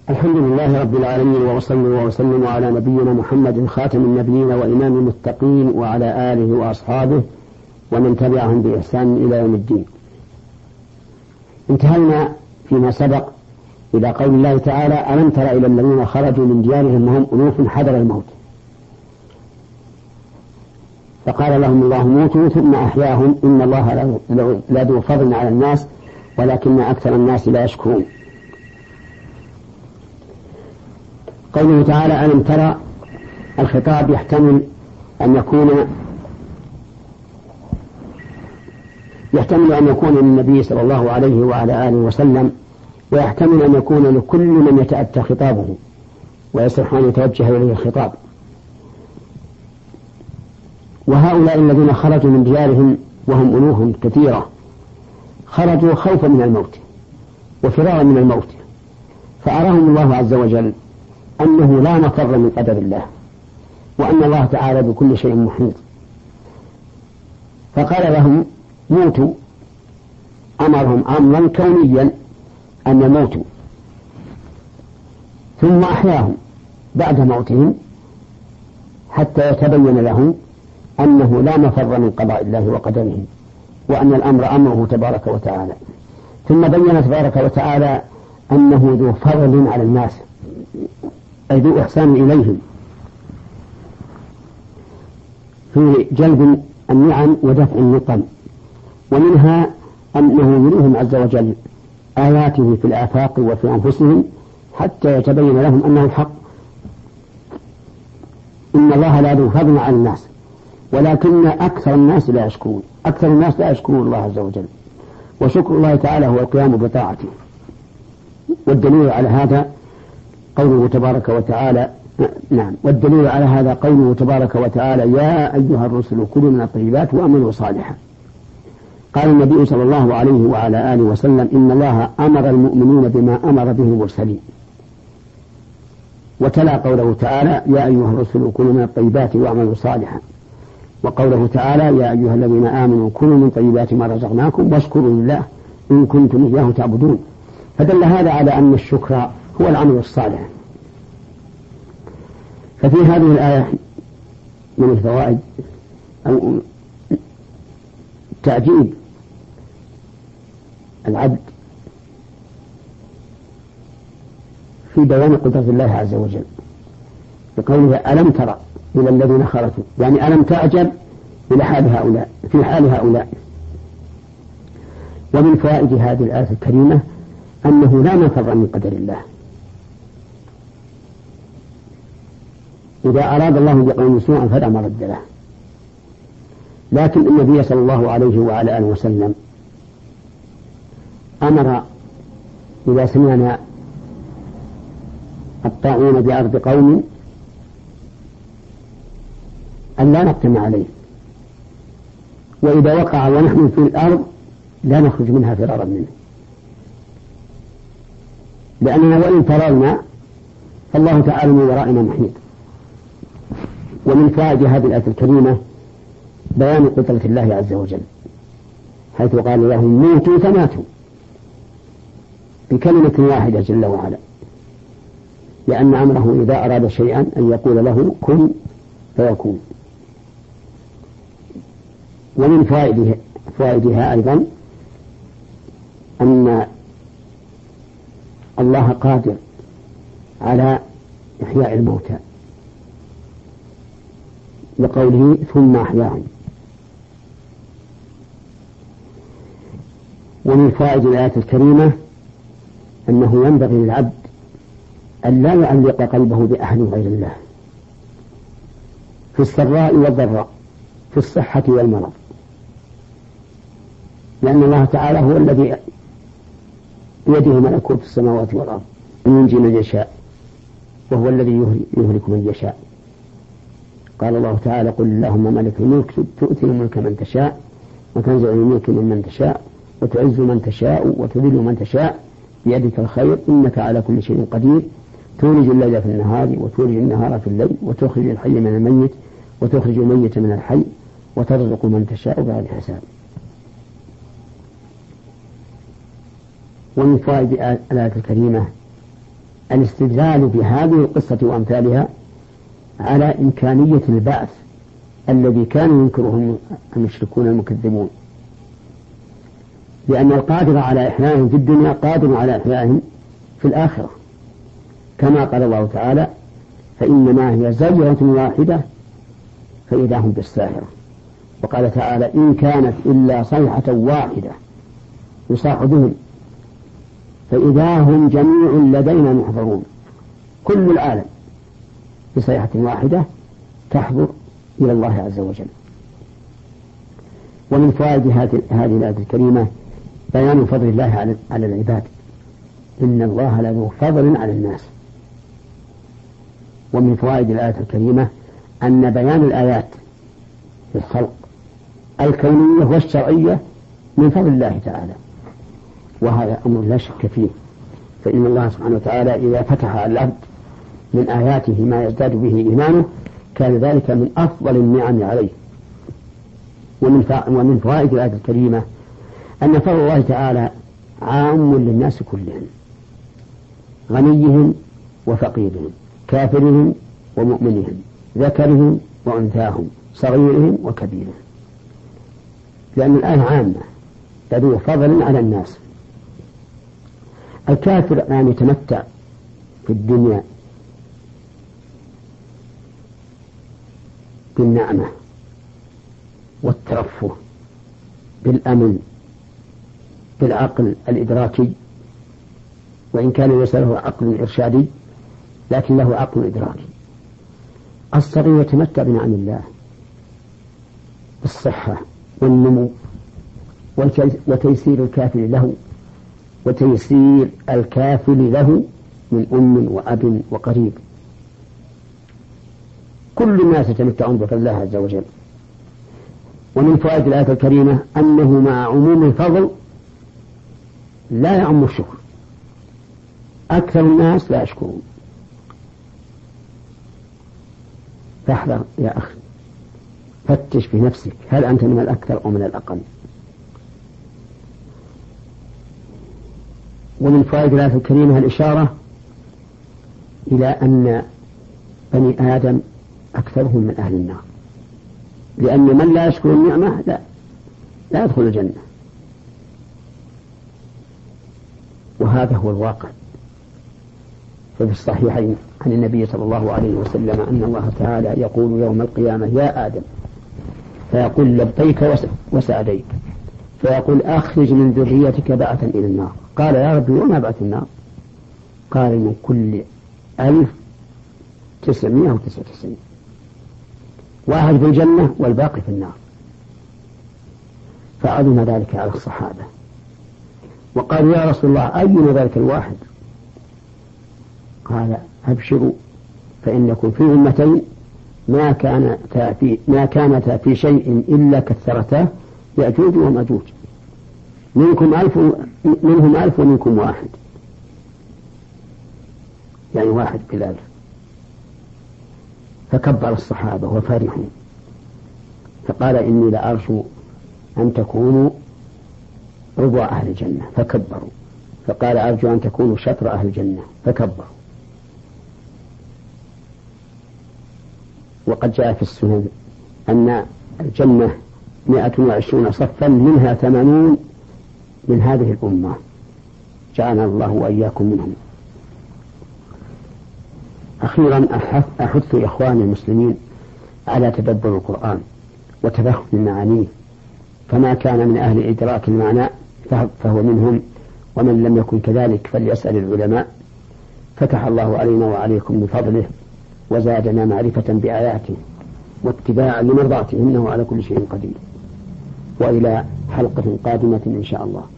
الحمد لله رب العالمين، وأصلي وأسلم على نبينا محمد خاتم النبيين وإمام المتقين وعلى آله وأصحابه ومن تبعهم بإحسان إلى يوم الدين. انتهينا فيما سبق إلى قول الله تعالى: ألم تر إلى الذين خرجوا من ديارهم وهم ألوف حذر الموت فقال لهم الله موتوا ثم أحياهم إن الله لذو فضل على الناس ولكن أكثر الناس لا يشكرون. قوله تعالى ألم ترى، الخطاب يحتمل أن يكون للنبي صلى الله عليه وعلى آله وسلم، ويحتمل أن يكون لكل من يتأتى خطابه ويصح أن يتوجه إليه الخطاب. وهؤلاء الذين خرجوا من ديارهم وهم ألوف كثيرة خرجوا خوفا من الموت وفرارا من الموت، فأراهم الله عز وجل أنه لا مفر من قدر الله، وأن الله تعالى بكل شيء محيط، فقال لهم موتوا، أمرهم أمرا كونيا أن يموتوا، ثم أحياهم بعد موتهم حتى يتبين لهم أنه لا مفر من قضاء الله وقدره، وأن الأمر أمره تبارك وتعالى. ثم بين تبارك وتعالى أنه ذو فضل على الناس، أي ذو إحسان إليهم في جلب النعم ودفع النقم، ومنها أنه يريهم عز وجل آياته في الآفاق وفي أنفسهم حتى يتبين لهم أنه الحق. إن الله لا ذو فضل على الناس ولكن أكثر الناس لا يشكرون. أكثر الناس لا يشكرون الله عز وجل، وشكر الله تعالى هو القيام بطاعته. والدليل على هذا قوله تبارك وتعالى والدليل على هذا قوله تبارك وتعالى: يا أيها الرسل كلوا من الطيبات وأعملوا صالحا. قال النبي صلى الله عليه وعلى آله وسلم: إن الله أمر المؤمنين بما أمر به المرسلين. وتلا قوله تعالى: يا أيها الرسل كلوا من الطيبات وأعملوا صالحا. وقوله تعالى: يا أيها الذين آمنوا كلوا من طيبات ما رزقناكم واشكروا لله إن كنتم إياه تعبدون. فدل هذا على أن الشكر هو العمل الصالح. ففي هذه الآية من الفوائد أو تعجيب العبد في بيان قدرة الله عز وجل بقوله: ألم ترى إلى الذين خرجوا، يعني ألم تعجب إلى حال هؤلاء في حال هؤلاء. ومن فوائد هذه الآية الكريمة أنه لا مفر من قدر الله. إذا أراد الله بقوم سوءا فلا مرد له، لكن النبي صلى الله عليه وعلى آله وسلم أمر إذا سمعنا الطاعون بأرض قوم أن لا نقتم عليه، وإذا وقع ونحن في الأرض لا نخرج منها فرارا منه، لأننا وإن فررنا فالله تعالى من ورائنا محيط. ومن فائد هذه الآية الكريمة بيان قدرة الله عز وجل، حيث قال لهم موتوا فماتوا بكلمة واحدة جل وعلا، لأن أمره إذا أراد شيئا أن يقول له كن فيكون. ومن فائدها أيضا أن الله قادر على إحياء الموتى، لقوله ثم أحياهم. ومن فائد الآية الكريمة أنه ينبغي للعبد أن لا يعلق قلبه بأحد غير الله في السراء والضراء، في الصحة والمرض، لأن الله تعالى هو الذي بيده ملكوت السماوات والأرض، ينجي من يشاء وهو الذي يهلك من يشاء. قال الله تعالى: قل اللهم مالك الملك تؤتي الملك من تشاء وتنزع الملك ممن تشاء وتعز من تشاء وتذل من تشاء بيدك الخير إنك على كل شيء قدير تولج الليل في النهار وتولج النهار في الليل وتخرج الحي من الميت وتخرج الميت من الحي وترزق من تشاء بغير حساب. ومن فوائد الآية الكريمة الاستدلال بهذه القصة وأمثالها على إمكانية البعث الذي كانوا ينكره المشركون المكذبون، لأن القادر على إحيائهم في الدنيا قادر على إحيائهم في الآخرة، كما قال الله تعالى: فإنما هي زجرة واحدة فإذا هم بالساهرة. وقال تعالى: إن كانت إلا صيحة واحدة يصاح بهم فإذا هم جميع لدينا محضرون. كل العالم بصيحة واحدة تحضر إلى الله عز وجل. ومن فوائد هذه الآية الكريمة بيان فضل الله على العباد، إن الله لذو فضل على الناس. ومن فوائد الآية الكريمة أن بيان الآيات في الخلق الكونية والشرعية من فضل الله تعالى، وهذا أمر لا شك فيه، فإن الله سبحانه وتعالى إذا فتح على العبد من آياته ما يزداد به إيمانه كان ذلك من أفضل النعم عليه. ومن فوائد الآية الكريمة أن فضل الله تعالى عام للناس كلهم، غنيهم وفقيرهم، كافرهم ومؤمنهم، ذكرهم وأنثاهم، صغيرهم وكبيرهم، لأن الآية عامة ذو فضل على الناس. الكافر الآن يتمتع في الدنيا بالنعمة والترفه، بالأمن، بالعقل الإدراكي، وإن كان ليس له عقل إرشادي لكن له عقل إدراكي. الصغير يتمتع بنعم الله، بالصحة والنمو وتيسير الكافل له من أم وأب وقريب. كل الناس يتمتعون بفضل الله عز وجل. ومن فوائد الآية الكريمة أنه مع عموم الفضل لا يعم الشكر، أكثر الناس لا يشكرون. فاحذر يا أخي، فتش في نفسك، هل أنت من الأكثر أو من الأقل؟ ومن فوائد الآية الكريمة الإشارة إلى أن بني آدم أكثرهم من أهل النار، لأن من لا يشكر النعمة لا يدخل الجنة، وهذا هو الواقع. ففي الصحيحين عن النبي صلى الله عليه وسلم أن الله تعالى يقول يوم القيامة: يا آدم، فيقول: لبيك وسعديك، فيقول: أخرج من ذريتك بعثا إلى النار. قال: يا ربي وما بعث النار؟ قال: من كل 1999 واحد في الجنة والباقي في النار. فعظم ذلك على الصحابة، وقالوا: يا رسول الله أينا ذلك الواحد؟ قال: أبشروا، فإنكم في أمتين ما كانتا في شيء إلا كثرتا، يأجوج ومأجوج، منهم 1000 ومنكم واحد، يعني واحد بالألف. فكبر الصحابة وفرحوا، فقال: إني لأرجو أن تكونوا ربع أهل الجنة، فكبروا. فقال: أرجو أن تكونوا شطر أهل الجنة، فكبروا. وقد جاء في السنن أن الجنة 120 صفا، منها 80 من هذه الأمة، جعلنا الله وإياكم منهم. أخيرا أحث إخواني المسلمين على تدبر القرآن وتفهم معانيه، فما كان من أهل إدراك المعنى فهو منهم، ومن لم يكن كذلك فليسأل العلماء. فتح الله علينا وعليكم بفضله، وزادنا معرفة بآياته واتباعا لمرضاته، إنه على كل شيء قدير. وإلى حلقة قادمة إن شاء الله.